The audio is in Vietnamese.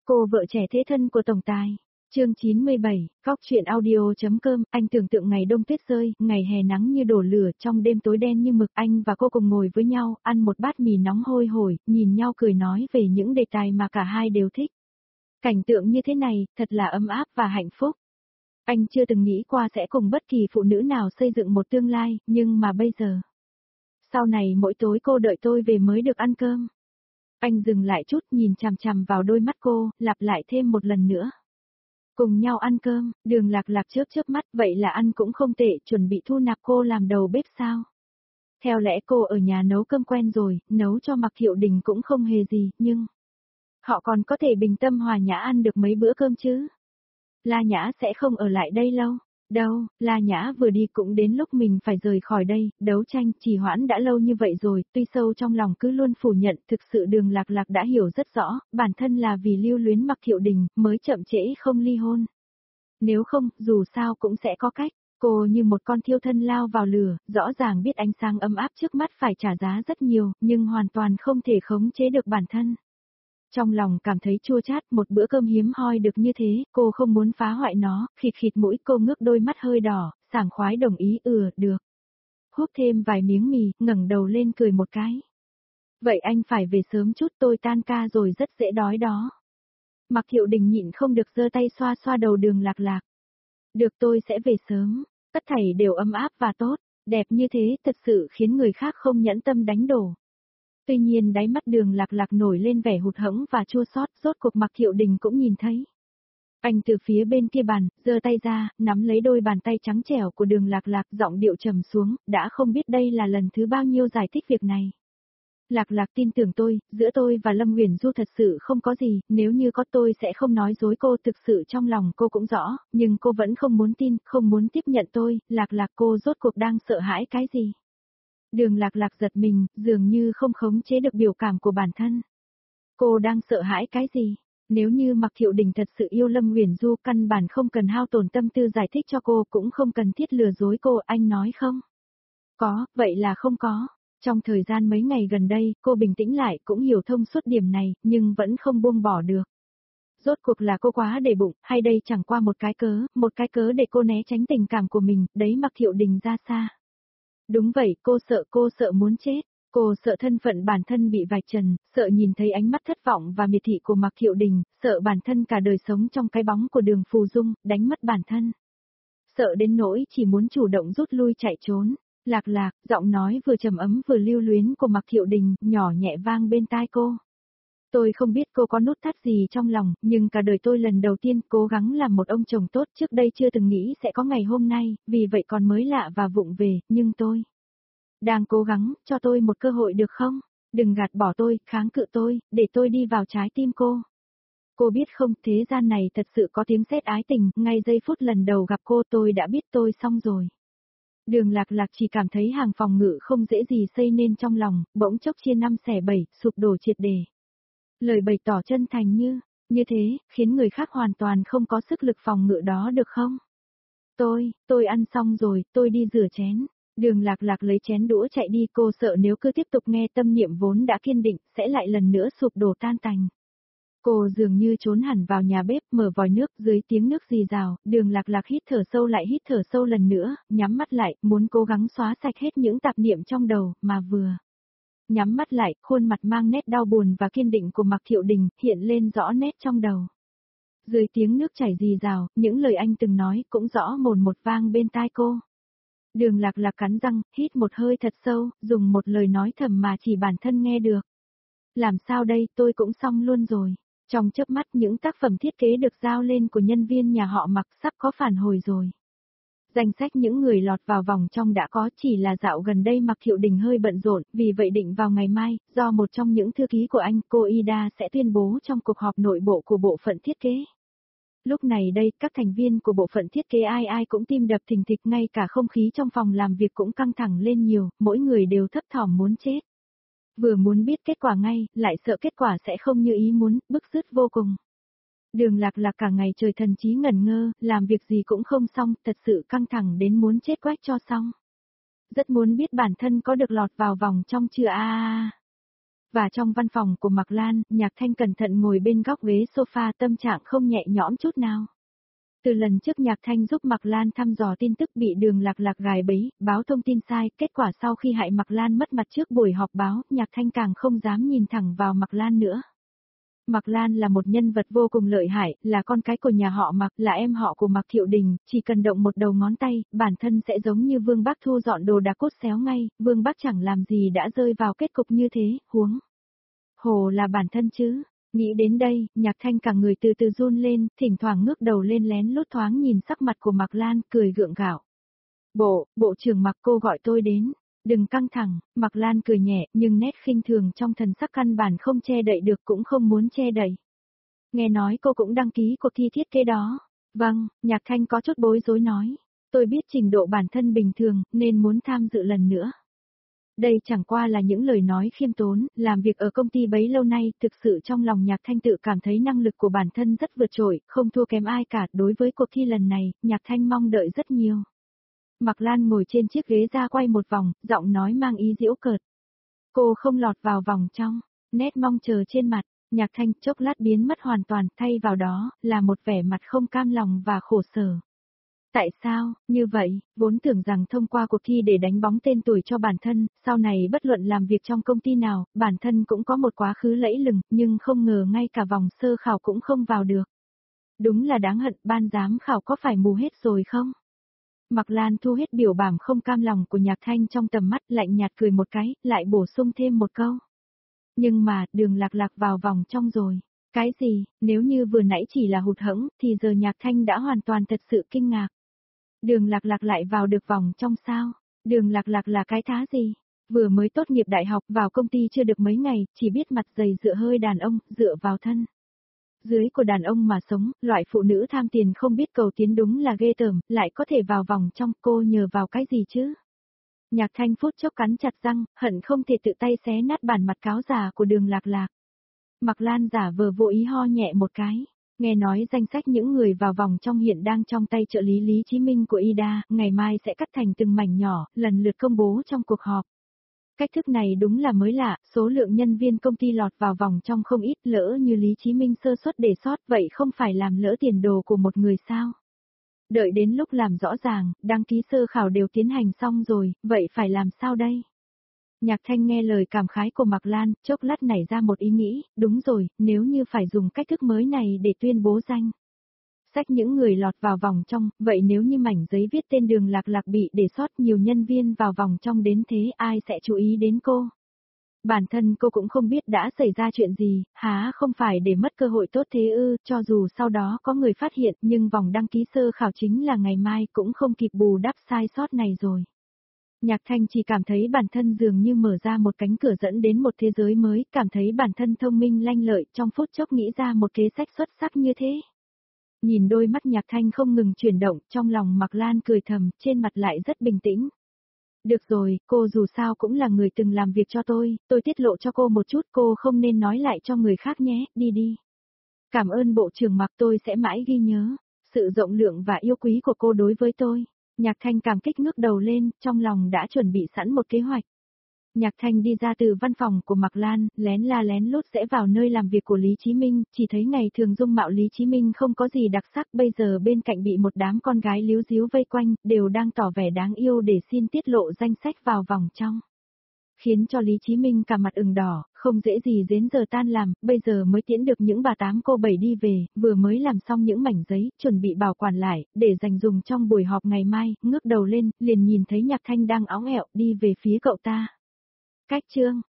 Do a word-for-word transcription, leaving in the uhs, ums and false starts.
Cô vợ trẻ thế thân của tổng tài. Chương chín mươi bảy, Cóc truyện audio.com, anh tưởng tượng ngày đông tuyết rơi, ngày hè nắng như đổ lửa, trong đêm tối đen như mực, anh và cô cùng ngồi với nhau, ăn một bát mì nóng hôi hổi, nhìn nhau cười nói về những đề tài mà cả hai đều thích. Cảnh tượng như thế này, thật là ấm áp và hạnh phúc. Anh chưa từng nghĩ qua sẽ cùng bất kỳ phụ nữ nào xây dựng một tương lai, nhưng mà bây giờ. Sau này mỗi tối cô đợi tôi về mới được ăn cơm. Anh dừng lại chút nhìn chằm chằm vào đôi mắt cô, lặp lại thêm một lần nữa. Cùng nhau ăn cơm, Đường Lạc Lạc chớp chớp mắt, vậy là ăn cũng không tệ, chuẩn bị thu nạp cô làm đầu bếp sao? Theo lẽ cô ở nhà nấu cơm quen rồi, nấu cho Mạc Thiệu Đình cũng không hề gì, nhưng họ còn có thể bình tâm hòa nhã ăn được mấy bữa cơm chứ? La Nhã sẽ không ở lại đây lâu. Đâu, La Nhã vừa đi cũng đến lúc mình phải rời khỏi đây, đấu tranh trì hoãn đã lâu như vậy rồi, tuy sâu trong lòng cứ luôn phủ nhận, thực sự Đường Lạc Lạc đã hiểu rất rõ, bản thân là vì lưu luyến Mạc Thiệu Đình, mới chậm trễ không ly hôn. Nếu không, dù sao cũng sẽ có cách, cô như một con thiêu thân lao vào lửa, rõ ràng biết ánh sáng ấm áp trước mắt phải trả giá rất nhiều, nhưng hoàn toàn không thể khống chế được bản thân. Trong lòng cảm thấy chua chát, một bữa cơm hiếm hoi được như thế, cô không muốn phá hoại nó, khịt khịt mũi, cô ngước đôi mắt hơi đỏ, sảng khoái đồng ý, ừ, được. Húp thêm vài miếng mì, ngẩng đầu lên cười một cái. Vậy anh phải về sớm chút, tôi tan ca rồi rất dễ đói đó. Mạc Thiệu Đình nhịn không được giơ tay xoa xoa đầu Đường Lạc Lạc. Được, tôi sẽ về sớm, tất thảy đều ấm áp và tốt, đẹp như thế thật sự khiến người khác không nhẫn tâm đánh đổ. Tuy nhiên đáy mắt Đường Lạc Lạc nổi lên vẻ hụt hẫng và chua xót, rốt cuộc Mạc Thiệu Đình cũng nhìn thấy. Anh từ phía bên kia bàn, giơ tay ra, nắm lấy đôi bàn tay trắng trẻo của Đường Lạc Lạc, giọng điệu trầm xuống, đã không biết đây là lần thứ bao nhiêu giải thích việc này. Lạc Lạc tin tưởng tôi, giữa tôi và Lâm Huyền Du thật sự không có gì, nếu như có tôi sẽ không nói dối cô, thực sự trong lòng cô cũng rõ, nhưng cô vẫn không muốn tin, không muốn tiếp nhận tôi, Lạc Lạc cô rốt cuộc đang sợ hãi cái gì. Đường Lạc Lạc giật mình, dường như không khống chế được biểu cảm của bản thân. Cô đang sợ hãi cái gì? Nếu như Mạc Thiệu Đình thật sự yêu Lâm Huyền Du, căn bản không cần hao tổn tâm tư giải thích cho cô, cũng không cần thiết lừa dối cô, anh nói không? Có, vậy là không có. Trong thời gian mấy ngày gần đây, cô bình tĩnh lại, cũng hiểu thông suốt điểm này, nhưng vẫn không buông bỏ được. Rốt cuộc là cô quá để bụng, hay đây chẳng qua một cái cớ, một cái cớ để cô né tránh tình cảm của mình, đấy Mạc Thiệu Đình ra xa. Đúng vậy, cô sợ, cô sợ muốn chết. Cô sợ thân phận bản thân bị vạch trần, sợ nhìn thấy ánh mắt thất vọng và miệt thị của Mạc Thiệu Đình, sợ bản thân cả đời sống trong cái bóng của Đường Phù Dung, đánh mất bản thân. Sợ đến nỗi chỉ muốn chủ động rút lui chạy trốn. Lạc Lạc, giọng nói vừa trầm ấm vừa lưu luyến của Mạc Thiệu Đình, nhỏ nhẹ vang bên tai cô. Tôi không biết cô có nút thắt gì trong lòng, nhưng cả đời tôi lần đầu tiên cố gắng làm một ông chồng tốt, trước đây chưa từng nghĩ sẽ có ngày hôm nay, vì vậy còn mới lạ và vụng về, nhưng tôi đang cố gắng, cho tôi một cơ hội được không? Đừng gạt bỏ tôi, kháng cự tôi, để tôi đi vào trái tim cô. Cô biết không, thế gian này thật sự có tiếng sét ái tình, ngay giây phút lần đầu gặp cô tôi đã biết tôi xong rồi. Đường Lạc Lạc chỉ cảm thấy hàng phòng ngự không dễ gì xây nên trong lòng, bỗng chốc chia năm xẻ bảy, sụp đổ triệt để. Lời bày tỏ chân thành như, như thế, khiến người khác hoàn toàn không có sức lực phòng ngự đó được không? Tôi, tôi ăn xong rồi, tôi đi rửa chén. Đường Lạc Lạc lấy chén đũa chạy đi, cô sợ nếu cứ tiếp tục nghe tâm niệm vốn đã kiên định, sẽ lại lần nữa sụp đổ tan tành. Cô dường như trốn hẳn vào nhà bếp, mở vòi nước, dưới tiếng nước rì rào, Đường Lạc Lạc hít thở sâu lại hít thở sâu lần nữa, nhắm mắt lại, muốn cố gắng xóa sạch hết những tạp niệm trong đầu, mà vừa nhắm mắt lại, khuôn mặt mang nét đau buồn và kiên định của Mạc Thiệu Đình, hiện lên rõ nét trong đầu. Dưới tiếng nước chảy rì rào, những lời anh từng nói cũng rõ mồn một vang bên tai cô. Đường Lạc Lạc cắn răng, hít một hơi thật sâu, dùng một lời nói thầm mà chỉ bản thân nghe được. Làm sao đây, tôi cũng xong luôn rồi. Trong chớp mắt những tác phẩm thiết kế được giao lên của nhân viên nhà họ Mạc sắp có phản hồi rồi. Danh sách những người lọt vào vòng trong đã có, chỉ là dạo gần đây Mạc Thiệu Đình hơi bận rộn, vì vậy định vào ngày mai, do một trong những thư ký của anh, cô Ida sẽ tuyên bố trong cuộc họp nội bộ của bộ phận thiết kế. Lúc này đây, các thành viên của bộ phận thiết kế ai ai cũng tim đập thình thịch, ngay cả không khí trong phòng làm việc cũng căng thẳng lên nhiều, mỗi người đều thấp thỏm muốn chết. Vừa muốn biết kết quả ngay, lại sợ kết quả sẽ không như ý muốn, bức rứt vô cùng. Đường Lạc Lạc cả ngày trời thần trí ngẩn ngơ, làm việc gì cũng không xong, thật sự căng thẳng đến muốn chết quách cho xong. Rất muốn biết bản thân có được lọt vào vòng trong chưa a à. Và trong văn phòng của Mạc Lan, Nhạc Thanh cẩn thận ngồi bên góc ghế sofa, tâm trạng không nhẹ nhõm chút nào. Từ lần trước Nhạc Thanh giúp Mạc Lan thăm dò tin tức bị Đường Lạc Lạc gài bẫy, báo thông tin sai, kết quả sau khi hại Mạc Lan mất mặt trước buổi họp báo, Nhạc Thanh càng không dám nhìn thẳng vào Mạc Lan nữa. Mạc Lan là một nhân vật vô cùng lợi hại, là con cái của nhà họ Mạc, là em họ của Mạc Thiệu Đình, chỉ cần động một đầu ngón tay, bản thân sẽ giống như Vương Bác thu dọn đồ đạc cốt xéo ngay, Vương Bác chẳng làm gì đã rơi vào kết cục như thế, huống hồ là bản thân chứ. Nghĩ đến đây, Nhạc Thanh cả người từ từ run lên, thỉnh thoảng ngước đầu lên lén lút thoáng nhìn sắc mặt của Mạc Lan, cười gượng gạo. Bộ, bộ trưởng Mạc, cô gọi tôi đến. Đừng căng thẳng, Mạc Lan cười nhẹ, nhưng nét khinh thường trong thần sắc căn bản không che đậy được, cũng không muốn che đậy. Nghe nói cô cũng đăng ký cuộc thi thiết kế đó. Vâng, Nhạc Thanh có chút bối rối nói. Tôi biết trình độ bản thân bình thường, nên muốn tham dự lần nữa. Đây chẳng qua là những lời nói khiêm tốn, làm việc ở công ty bấy lâu nay, thực sự trong lòng Nhạc Thanh tự cảm thấy năng lực của bản thân rất vượt trội, không thua kém ai cả. Đối với cuộc thi lần này, Nhạc Thanh mong đợi rất nhiều. Mạc Lan ngồi trên chiếc ghế ra quay một vòng, giọng nói mang ý giễu cợt. Cô không lọt vào vòng trong, nét mong chờ trên mặt, Nhạc Thanh chốc lát biến mất hoàn toàn, thay vào đó, là một vẻ mặt không cam lòng và khổ sở. Tại sao, như vậy, vốn tưởng rằng thông qua cuộc thi để đánh bóng tên tuổi cho bản thân, sau này bất luận làm việc trong công ty nào, bản thân cũng có một quá khứ lẫy lừng, nhưng không ngờ ngay cả vòng sơ khảo cũng không vào được. Đúng là đáng hận, ban giám khảo có phải mù hết rồi không? Mạc Lan thu hết biểu bảm không cam lòng của Nhạc Thanh trong tầm mắt, lạnh nhạt cười một cái, lại bổ sung thêm một câu. Nhưng mà, Đường Lạc Lạc vào vòng trong rồi. Cái gì, nếu như vừa nãy chỉ là hụt hẫng, thì giờ Nhạc Thanh đã hoàn toàn thật sự kinh ngạc. Đường Lạc Lạc lại vào được vòng trong sao? Đường Lạc Lạc là cái thá gì? Vừa mới tốt nghiệp đại học, vào công ty chưa được mấy ngày, chỉ biết mặt dày dựa hơi đàn ông, dựa vào thân dưới của đàn ông mà sống, loại phụ nữ tham tiền không biết cầu tiến đúng là ghê tởm, lại có thể vào vòng trong, cô nhờ vào cái gì chứ? Nhạc Thanh phút chốc cắn chặt răng, hận không thể tự tay xé nát bản mặt cáo già của Đường Lạc Lạc. Mạc Lan giả vờ vô ý ho nhẹ một cái. Nghe nói danh sách những người vào vòng trong hiện đang trong tay trợ lý Lý Chí Minh của i đê a, ngày mai sẽ cắt thành từng mảnh nhỏ, lần lượt công bố trong cuộc họp. Cách thức này đúng là mới lạ, số lượng nhân viên công ty lọt vào vòng trong không ít, lỡ như Lý Chí Minh sơ suất để sót, vậy không phải làm lỡ tiền đồ của một người sao? Đợi đến lúc làm rõ ràng, đăng ký sơ khảo đều tiến hành xong rồi, vậy phải làm sao đây? Nhạc Thanh nghe lời cảm khái của Mạc Lan, chốc lát nảy ra một ý nghĩ, đúng rồi, nếu như phải dùng cách thức mới này để tuyên bố danh sách những người lọt vào vòng trong, vậy nếu như mảnh giấy viết tên Đường Lạc Lạc bị để sót, nhiều nhân viên vào vòng trong đến thế, ai sẽ chú ý đến cô? Bản thân cô cũng không biết đã xảy ra chuyện gì, há không phải để mất cơ hội tốt thế ư, cho dù sau đó có người phát hiện, nhưng vòng đăng ký sơ khảo chính là ngày mai, cũng không kịp bù đắp sai sót này rồi. Nhạc Thanh chỉ cảm thấy bản thân dường như mở ra một cánh cửa dẫn đến một thế giới mới, cảm thấy bản thân thông minh lanh lợi, trong phút chốc nghĩ ra một kế sách xuất sắc như thế. Nhìn đôi mắt Nhạc Thanh không ngừng chuyển động, trong lòng Mạc Lan cười thầm, trên mặt lại rất bình tĩnh. Được rồi, cô dù sao cũng là người từng làm việc cho tôi, tôi tiết lộ cho cô một chút, cô không nên nói lại cho người khác nhé, đi đi. Cảm ơn bộ trưởng Mạc, tôi sẽ mãi ghi nhớ sự rộng lượng và yêu quý của cô đối với tôi. Nhạc Thanh cảm kích ngước đầu lên, trong lòng đã chuẩn bị sẵn một kế hoạch. Nhạc Thanh đi ra từ văn phòng của Mạc Lan, lén la lén lút sẽ vào nơi làm việc của Lý Chí Minh, chỉ thấy ngày thường dung mạo Lý Chí Minh không có gì đặc sắc, bây giờ bên cạnh bị một đám con gái líu díu vây quanh, đều đang tỏ vẻ đáng yêu để xin tiết lộ danh sách vào vòng trong. Khiến cho Lý Chí Minh cả mặt ửng đỏ, không dễ gì đến giờ tan làm, bây giờ mới tiễn được những bà tám cô bảy đi về, vừa mới làm xong những mảnh giấy, chuẩn bị bảo quản lại, để dành dùng trong buổi họp ngày mai, ngước đầu lên, liền nhìn thấy Nhạc Thanh đang óng ẹo đi về phía cậu ta. Cách chương